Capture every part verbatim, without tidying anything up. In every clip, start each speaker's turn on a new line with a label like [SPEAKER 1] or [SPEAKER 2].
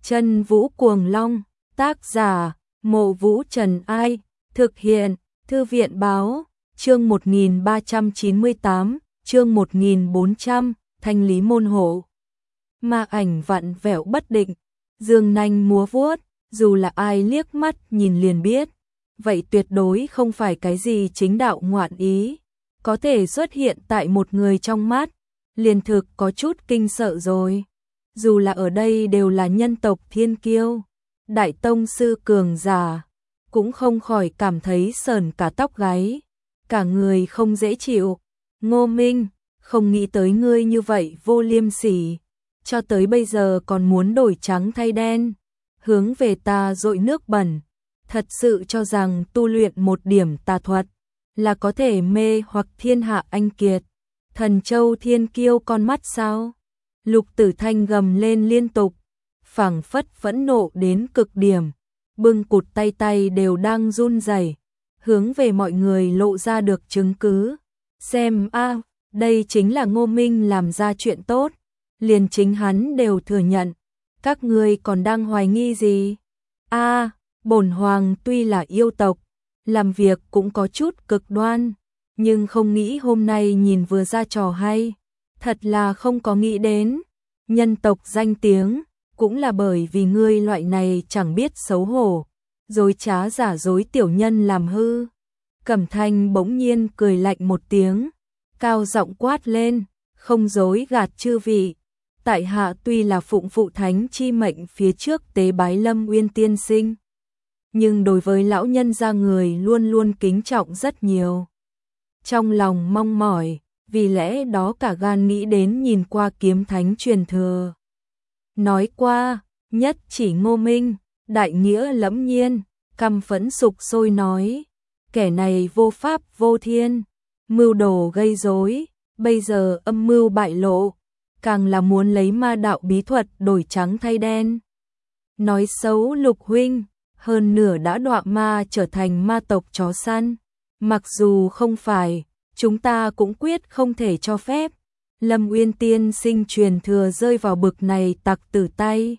[SPEAKER 1] Chân Vũ Cuồng Long, tác giả, Mộ Vũ Trần Ai, thực hiện, Thư viện Báo, chương một nghìn ba trăm chín mươi tám, chương một nghìn bốn trăm, Thanh Lý Môn Hộ. Ma ảnh vặn vẹo bất định, dương nanh múa vuốt, dù là ai liếc mắt nhìn liền biết, vậy tuyệt đối không phải cái gì chính đạo ngoạn ý, có thể xuất hiện tại một người trong mắt, liền thực có chút kinh sợ rồi. Dù là ở đây đều là nhân tộc thiên kiêu, đại tông sư cường giả, cũng không khỏi cảm thấy sởn cả tóc gáy, cả người không dễ chịu. Ngô Minh, không nghĩ tới ngươi như vậy vô liêm sỉ, cho tới bây giờ còn muốn đổi trắng thay đen, hướng về ta dội nước bẩn, thật sự cho rằng tu luyện một điểm tà thuật là có thể mê hoặc thiên hạ anh kiệt, thần châu thiên kiêu con mắt sao? Lục Tử Thanh gầm lên liên tục, phảng phất phẫn nộ đến cực điểm, bưng cụt tay tay đều đang run rẩy, hướng về mọi người lộ ra được chứng cứ. Xem a, đây chính là Ngô Minh làm ra chuyện tốt, liền chính hắn đều thừa nhận, các ngươi còn đang hoài nghi gì? A, bổn hoàng tuy là yêu tộc, làm việc cũng có chút cực đoan, nhưng không nghĩ hôm nay nhìn vừa ra trò hay. Thật là không có nghĩ đến, nhân tộc danh tiếng, cũng là bởi vì ngươi loại này chẳng biết xấu hổ, dối trá giả dối tiểu nhân làm hư. Cẩm Thanh bỗng nhiên cười lạnh một tiếng, cao giọng quát lên, không dối gạt chư vị. Tại hạ tuy là phụng phụ thánh chi mệnh phía trước tế bái Lâm Uyên tiên sinh, nhưng đối với lão nhân gia người luôn luôn kính trọng rất nhiều. Trong lòng mong mỏi, vì lẽ đó cả gan nghĩ đến nhìn qua kiếm thánh truyền thừa. Nói qua, nhất chỉ Ngô Minh, đại nghĩa lẫm nhiên, căm phẫn sục sôi nói, kẻ này vô pháp vô thiên, mưu đồ gây rối, bây giờ âm mưu bại lộ, càng là muốn lấy ma đạo bí thuật đổi trắng thay đen. Nói xấu Lục huynh, hơn nửa đã đọa ma trở thành ma tộc chó săn, mặc dù không phải, chúng ta cũng quyết không thể cho phép Lâm Uyên tiên sinh truyền thừa rơi vào bực này tặc tử tay.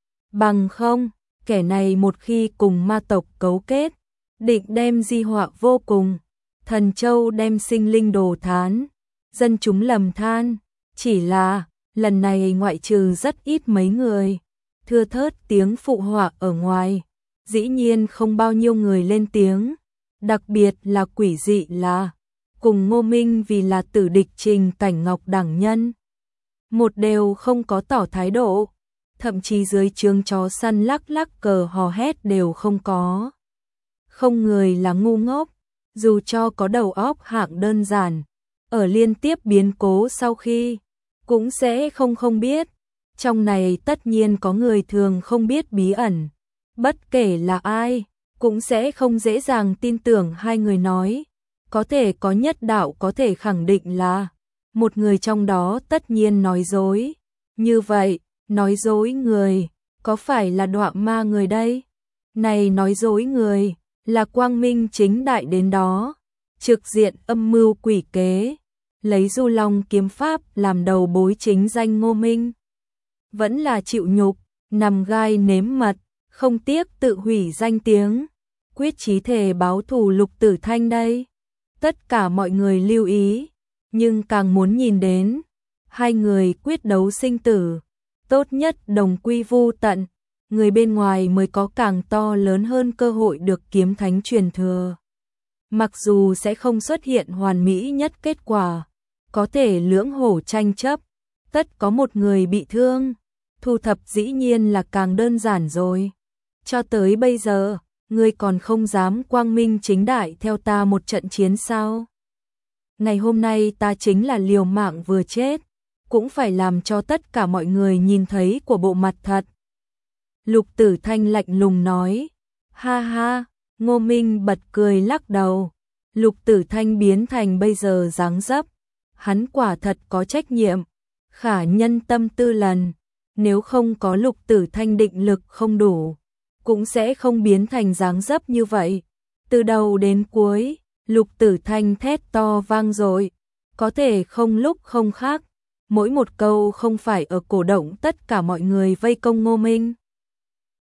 [SPEAKER 1] Bằng không, kẻ này một khi cùng ma tộc cấu kết, định đem di họa vô cùng, thần châu đem sinh linh đồ thán, dân chúng lầm than, chỉ là lần này ngoại trừ rất ít mấy người, thưa thớt tiếng phụ họa ở ngoài, dĩ nhiên không bao nhiêu người lên tiếng, đặc biệt là quỷ dị là cùng Ngô Minh vì là tử địch Trình Cảnh Ngọc đẳng nhân. Một đều không có tỏ thái độ, thậm chí dưới trướng chó săn lắc lắc cờ hò hét đều không có. Không người là ngu ngốc, dù cho có đầu óc hạng đơn giản, ở liên tiếp biến cố sau khi, cũng sẽ không không biết. Trong này tất nhiên có người thường không biết bí ẩn, bất kể là ai, cũng sẽ không dễ dàng tin tưởng hai người nói. Có thể có nhất đạo có thể khẳng định là một người trong đó tất nhiên nói dối. Như vậy, nói dối người, có phải là đọa ma người đây? Này nói dối người, là quang minh chính đại đến đó, trực diện âm mưu quỷ kế, lấy Du Long kiếm pháp làm đầu bối chính danh Ngô Minh. Vẫn là chịu nhục, nằm gai nếm mật, không tiếc tự hủy danh tiếng, quyết chí thề báo thù Lục Tử Thanh đây. Tất cả mọi người lưu ý, nhưng càng muốn nhìn đến hai người quyết đấu sinh tử, tốt nhất đồng quy vu tận, người bên ngoài mới có càng to lớn hơn cơ hội được kiếm thánh truyền thừa. Mặc dù sẽ không xuất hiện hoàn mỹ nhất kết quả, có thể lưỡng hổ tranh chấp, tất có một người bị thương, thu thập dĩ nhiên là càng đơn giản rồi. Cho tới bây giờ, ngươi còn không dám quang minh chính đại theo ta một trận chiến sao? Ngày hôm nay ta chính là liều mạng vừa chết, cũng phải làm cho tất cả mọi người nhìn thấy của bộ mặt thật. Lục Tử Thanh lạnh lùng nói, ha ha, Ngô Minh bật cười lắc đầu. Lục Tử Thanh biến thành bây giờ dáng dấp, hắn quả thật có trách nhiệm, khả nhân tâm tư lần, nếu không có Lục Tử Thanh định lực không đủ, cũng sẽ không biến thành dáng dấp như vậy. Từ đầu đến cuối, Lục Tử Thanh thét to vang dội, có thể không lúc không khác, mỗi một câu không phải ở cổ động tất cả mọi người vây công Ngô Minh.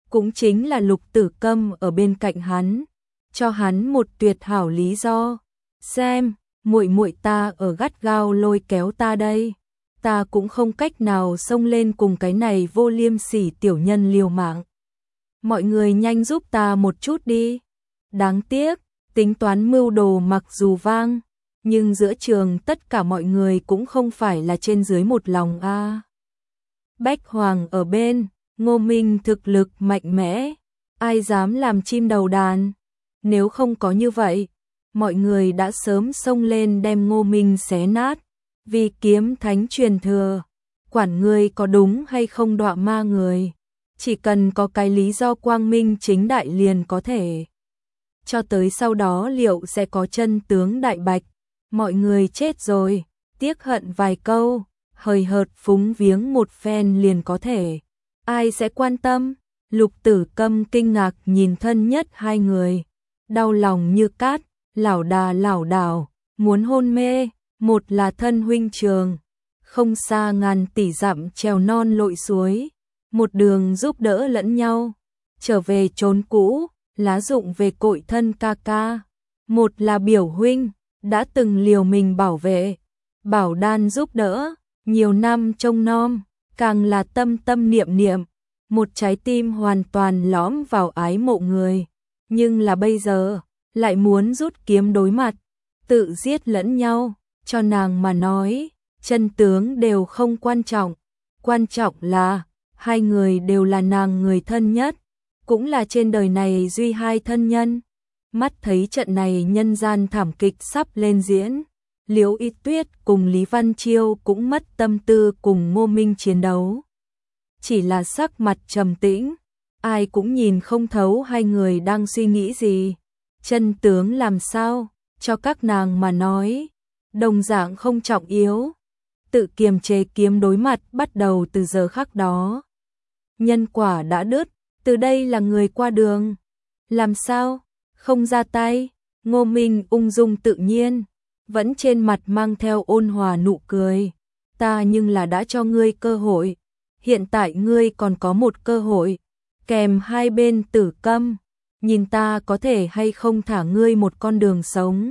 [SPEAKER 1] cũng chính là Lục Tử Câm ở bên cạnh hắn, cho hắn một tuyệt hảo lý do. Xem, muội muội ta ở gắt gao lôi kéo ta đây, ta cũng không cách nào xông lên cùng cái này vô liêm sỉ tiểu nhân liều mạng. Mọi người nhanh giúp ta một chút đi. Đáng tiếc, tính toán mưu đồ mặc dù vang, nhưng giữa trường tất cả mọi người cũng không phải là trên dưới một lòng a. À. Bách Hoàng ở bên, Ngô Minh thực lực mạnh mẽ, ai dám làm chim đầu đàn. Nếu không có như vậy, mọi người đã sớm xông lên đem Ngô Minh xé nát. Vì kiếm thánh truyền thừa, quản người có đúng hay không đọa ma người, chỉ cần có cái lý do quang minh chính đại liền có thể. Cho tới sau đó liệu sẽ có chân tướng đại bạch, mọi người chết rồi, tiếc hận vài câu, hời hợt phúng viếng một phen liền có thể. Ai sẽ quan tâm? Lục Tử Câm kinh ngạc nhìn thân nhất hai người, đau lòng như cát, lảo đà lảo đảo, muốn hôn mê. Một là thân huynh trường, không xa ngàn tỷ dặm trèo non lội suối, một đường giúp đỡ lẫn nhau, trở về chốn cũ, lá dụng về cội thân ca ca. Một là biểu huynh, đã từng liều mình bảo vệ, bảo đan giúp đỡ, nhiều năm trông nom, càng là tâm tâm niệm niệm, một trái tim hoàn toàn lõm vào ái mộ người. Nhưng là bây giờ, lại muốn rút kiếm đối mặt, tự giết lẫn nhau. Cho nàng mà nói, chân tướng đều không quan trọng, quan trọng là hai người đều là nàng người thân nhất, cũng là trên đời này duy hai thân nhân. Mắt thấy trận này nhân gian thảm kịch sắp lên diễn, Liễu Y Tuyết cùng Lý Văn Chiêu cũng mất tâm tư cùng Ngô Minh chiến đấu. Chỉ là sắc mặt trầm tĩnh, ai cũng nhìn không thấu hai người đang suy nghĩ gì. Chân tướng làm sao, cho các nàng mà nói, đồng dạng không trọng yếu. Tự kiềm chế kiếm đối mặt bắt đầu từ giờ khắc đó. Nhân quả đã đứt, từ đây là người qua đường. Làm sao? Không ra tay. Ngô Minh ung dung tự nhiên, vẫn trên mặt mang theo ôn hòa nụ cười. Ta nhưng là đã cho ngươi cơ hội. Hiện tại ngươi còn có một cơ hội. Kèm hai bên Tử Câm, nhìn ta có thể hay không thả ngươi một con đường sống.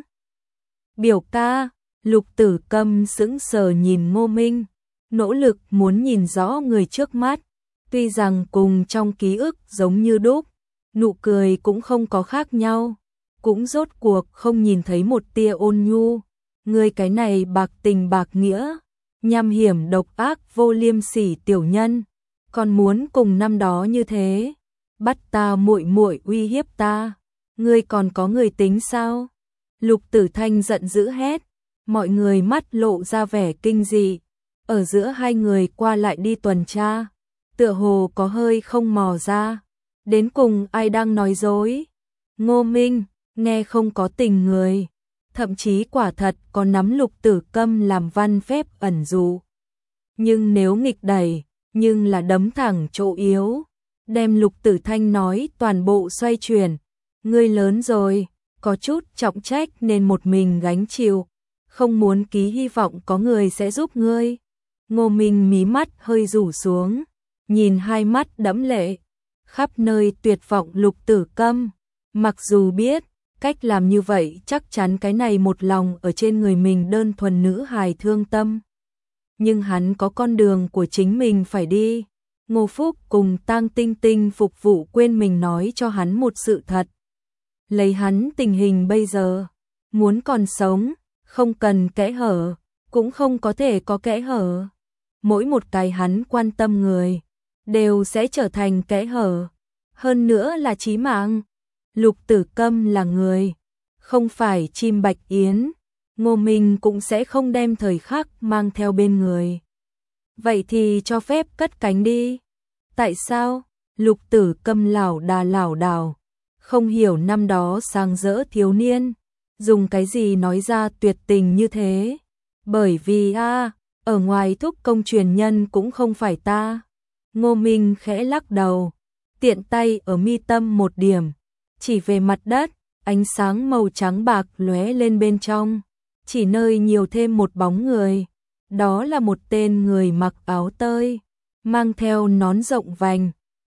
[SPEAKER 1] Biểu ca. Lục Tử Câm sững sờ nhìn Ngô Minh, nỗ lực muốn nhìn rõ người trước mắt, tuy rằng cùng trong ký ức giống như đúc, nụ cười cũng không có khác nhau, cũng rốt cuộc không nhìn thấy một tia ôn nhu. Người cái này bạc tình bạc nghĩa, nham hiểm độc ác vô liêm sỉ tiểu nhân, còn muốn cùng năm đó như thế, bắt ta muội muội uy hiếp ta, ngươi còn có người tính sao? Lục Tử Thanh giận dữ hét. Mọi người mắt lộ ra vẻ kinh dị, ở giữa hai người qua lại đi tuần tra, tựa hồ có hơi không mò ra, đến cùng ai đang nói dối. Ngô Minh, nghe không có tình người, thậm chí quả thật có nắm Lục Tử Câm làm văn phép ẩn dụ. Nhưng nếu nghịch đẩy, nhưng là đấm thẳng chỗ yếu, đem Lục Tử Thanh nói toàn bộ xoay chuyển. Ngươi lớn rồi, có chút trọng trách nên một mình gánh chịu. Không muốn ký hy vọng có người sẽ giúp ngươi. Ngô Minh mí mắt hơi rủ xuống, nhìn hai mắt đẫm lệ, khắp nơi tuyệt vọng Lục Tử Câm. Mặc dù biết, cách làm như vậy chắc chắn cái này một lòng ở trên người mình đơn thuần nữ hài thương tâm. Nhưng hắn có con đường của chính mình phải đi. Ngô Phúc cùng Tang Tinh Tinh phục vụ quên mình nói cho hắn một sự thật. Lấy hắn tình hình bây giờ, muốn còn sống, không cần kẽ hở, cũng không có thể có kẽ hở. Mỗi một cái hắn quan tâm người, đều sẽ trở thành kẽ hở. Hơn nữa là chí mạng. Lục Tử Câm là người, không phải chim bạch yến. Ngô Minh cũng sẽ không đem thời khắc mang theo bên người. Vậy thì cho phép cất cánh đi. Tại sao? Lục Tử Câm lảo đà lảo đảo, không hiểu năm đó sáng rỡ thiếu niên dùng cái gì nói ra tuyệt tình như thế. Bởi vì a à, ở ngoài thúc công truyền nhân cũng không phải ta. Ngô Minh khẽ lắc đầu, tiện tay ở mi tâm một điểm, chỉ về mặt đất, ánh sáng màu trắng bạc lóe lên bên trong, chỉ nơi nhiều thêm một bóng người. Đó là một tên người mặc áo tơi, mang theo nón rộng vành,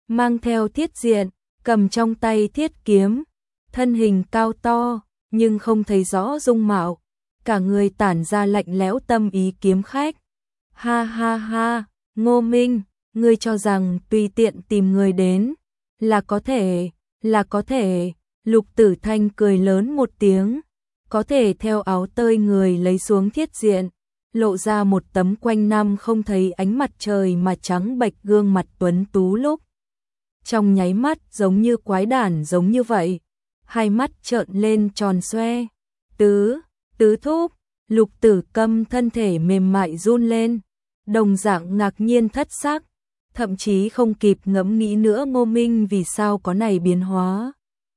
[SPEAKER 1] mang theo thiết diện, cầm trong tay thiết kiếm, thân hình cao to, nhưng không thấy rõ dung mạo, cả người tản ra lạnh lẽo tâm ý kiếm khách. Ha ha ha, Ngô Minh, ngươi cho rằng tùy tiện tìm người đến, là có thể, là có thể, Lục Tử Thanh cười lớn một tiếng, có thể theo áo tơi người lấy xuống thiết diện, lộ ra một tấm quanh năm không thấy ánh mặt trời mà trắng bệch gương mặt tuấn tú lúc. Trong nháy mắt giống như quái đản giống như vậy, hai mắt trợn lên tròn xoe, tứ, tứ thúc, Lục Tử Câm thân thể mềm mại run lên, đồng dạng ngạc nhiên thất sắc, thậm chí không kịp ngẫm nghĩ nữa Ngô Minh vì sao có này biến hóa.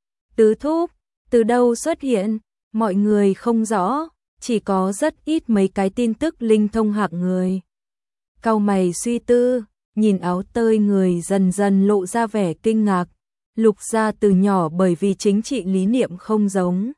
[SPEAKER 1] Tứ thúc, từ đâu xuất hiện, mọi người không rõ, chỉ có rất ít mấy cái tin tức linh thông hạng người. Cau mày suy tư, nhìn áo tơi người dần dần lộ ra vẻ kinh ngạc, Lục gia từ nhỏ bởi vì chính trị lý niệm không giống.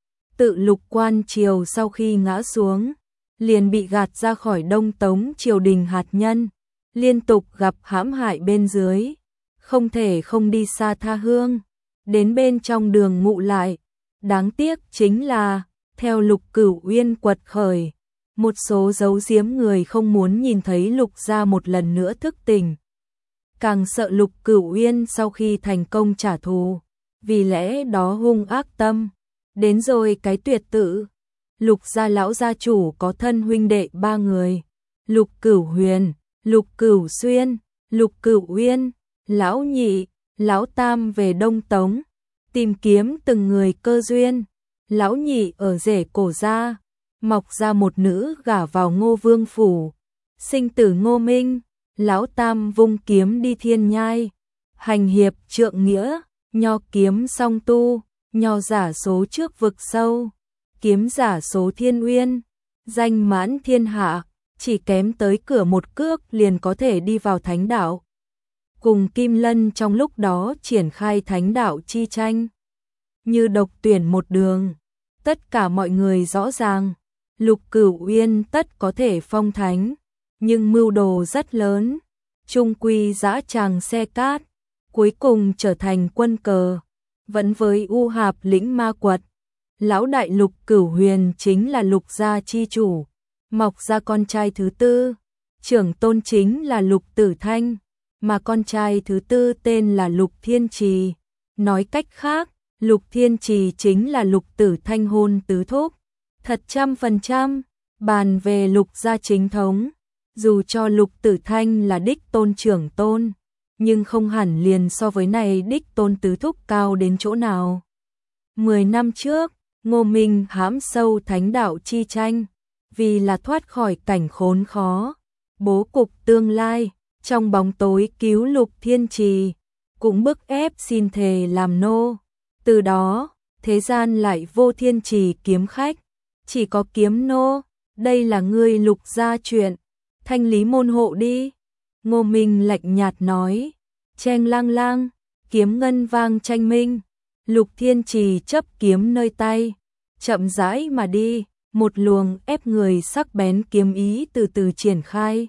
[SPEAKER 1] Tự Lục Quan Triều sau khi ngã xuống, liền bị gạt ra khỏi Đông Tống triều đình hạt nhân, liên tục gặp hãm hại bên dưới, không thể không đi xa tha hương, đến bên trong đường ngụ lại. Đáng tiếc chính là, theo Lục Cửu Uyên quật khởi, một số giấu giếm người không muốn nhìn thấy Lục gia một lần nữa thức tỉnh. Càng sợ Lục Cửu Uyên sau khi thành công trả thù, vì lẽ đó hung ác tâm. Đến rồi cái tuyệt tự, Lục gia lão gia chủ có thân huynh đệ ba người, Lục Cửu Huyền, Lục Cửu Xuyên, Lục Cửu Uyên, lão nhị, lão tam về Đông Tống, tìm kiếm từng người cơ duyên. Lão nhị ở rể cổ gia, mọc ra một nữ gả vào Ngô Vương phủ, sinh tử Ngô Minh. Lão tam vung kiếm đi thiên nhai, hành hiệp trượng nghĩa, nho kiếm song tu, nho giả số trước vực sâu, kiếm giả số thiên uyên, danh mãn thiên hạ, chỉ kém tới cửa một cước liền có thể đi vào thánh đạo. Cùng Kim Lân trong lúc đó triển khai thánh đạo chi tranh, như độc tuyển một đường. Tất cả mọi người rõ ràng, Lục Cửu Uyên tất có thể phong thánh, nhưng mưu đồ rất lớn, chung quy dã tràng xe cát, cuối cùng trở thành quân cờ, vẫn với U Hạp lĩnh ma quật. Lão đại Lục Cửu Huyền chính là Lục gia chi chủ, mọc ra con trai thứ tư, trưởng tôn chính là Lục Tử Thanh, mà con trai thứ tư tên là Lục Thiên Trì. Nói cách khác, Lục Thiên Trì chính là Lục Tử Thanh hôn tứ thúc. Thật trăm phần trăm, bàn về Lục gia chính thống, dù cho Lục Tử Thanh là đích tôn trưởng tôn, nhưng không hẳn liền so với này đích tôn tứ thúc cao đến chỗ nào. Mười năm trước, Ngô Minh hãm sâu thánh đạo chi tranh, vì là thoát khỏi cảnh khốn khó, bố cục tương lai, trong bóng tối cứu Lục Thiên Trì, cũng bức ép xin thề làm nô. Từ đó, thế gian lại vô Thiên Trì kiếm khách, chỉ có kiếm nô. Đây là ngươi Lục gia chuyện, thanh lý môn hộ đi. Ngô Minh lạnh nhạt nói, cheng lang lang, kiếm ngân vang tranh minh. Lục Thiên Trì chấp kiếm nơi tay, chậm rãi mà đi, một luồng ép người sắc bén kiếm ý từ từ triển khai,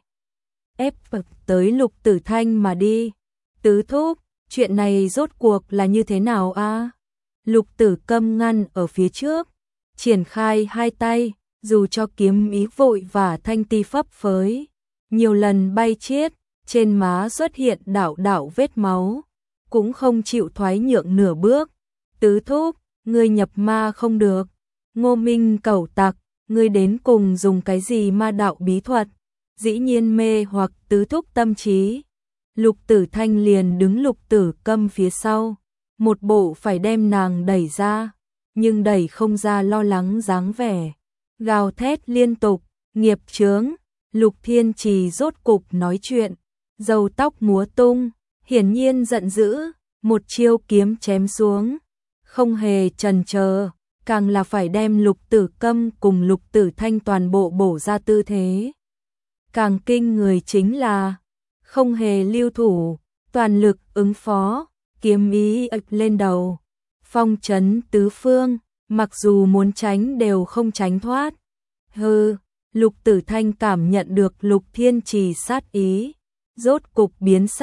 [SPEAKER 1] ép tới Lục Tử Thanh mà đi. Tứ thúc, chuyện này rốt cuộc là như thế nào a? Lục Tử Câm ngăn ở phía trước, triển khai hai tay, dù cho kiếm ý vội và thanh ti phấp phới, nhiều lần bay chiết, trên má xuất hiện đạo đạo vết máu, cũng không chịu thoái nhượng nửa bước. Tứ thúc, ngươi nhập ma không được. Ngô Minh cẩu tặc, ngươi đến cùng dùng cái gì ma đạo bí thuật, dĩ nhiên mê hoặc tứ thúc tâm trí. Lục Tử Thanh liền đứng Lục Tử Câm phía sau, một bộ phải đem nàng đẩy ra, nhưng đẩy không ra lo lắng dáng vẻ, gào thét liên tục, nghiệp chướng. Lục Thiên Trì rốt cục nói chuyện, râu tóc múa tung, hiển nhiên giận dữ, một chiêu kiếm chém xuống, không hề chần chờ, càng là phải đem Lục Tử Câm cùng Lục Tử Thanh toàn bộ bổ ra tư thế. Càng kinh người chính là, không hề lưu thủ, toàn lực ứng phó, kiếm ý ập lên đầu, phong trấn tứ phương, mặc dù muốn tránh đều không tránh thoát. Hừ, Lục Tử Thanh cảm nhận được Lục Thiên Trì sát ý, rốt cục biến sắc,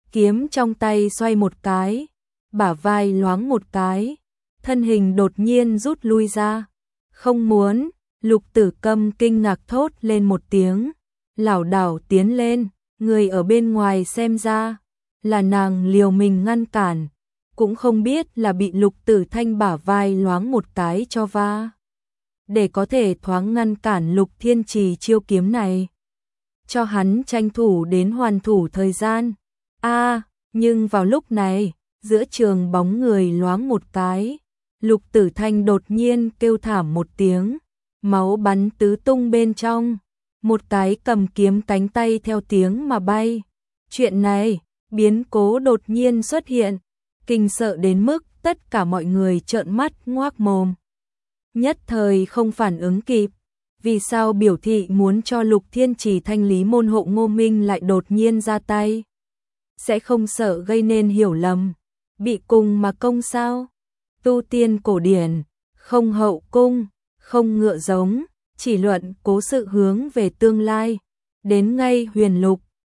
[SPEAKER 1] kiếm trong tay xoay một cái, bả vai loáng một cái, thân hình đột nhiên rút lui ra. Không muốn, Lục Tử Câm kinh ngạc thốt lên một tiếng, lảo đảo tiến lên, người ở bên ngoài xem ra là nàng liều mình ngăn cản, cũng không biết là bị Lục Tử Thanh bả vai loáng một cái cho va, để có thể thoáng ngăn cản Lục Thiên Trì chiêu kiếm này, cho hắn tranh thủ đến hoàn thủ thời gian. A, à, nhưng vào lúc này, giữa trường bóng người loáng một cái, Lục Tử Thanh đột nhiên kêu thảm một tiếng, máu bắn tứ tung bên trong, một cái cầm kiếm cánh tay theo tiếng mà bay. Chuyện này, biến cố đột nhiên xuất hiện, kinh sợ đến mức tất cả mọi người trợn mắt ngoác mồm. Nhất thời không phản ứng kịp, vì sao biểu thị muốn cho Lục Thiên Trì thanh lý môn hộ Ngô Minh lại đột nhiên ra tay? Sẽ không sợ gây nên hiểu lầm, bị cùng mà công sao? Tu tiên cổ điển, không hậu cung, không ngựa giống, chỉ luận cố sự hướng về tương lai, đến ngay huyền lục,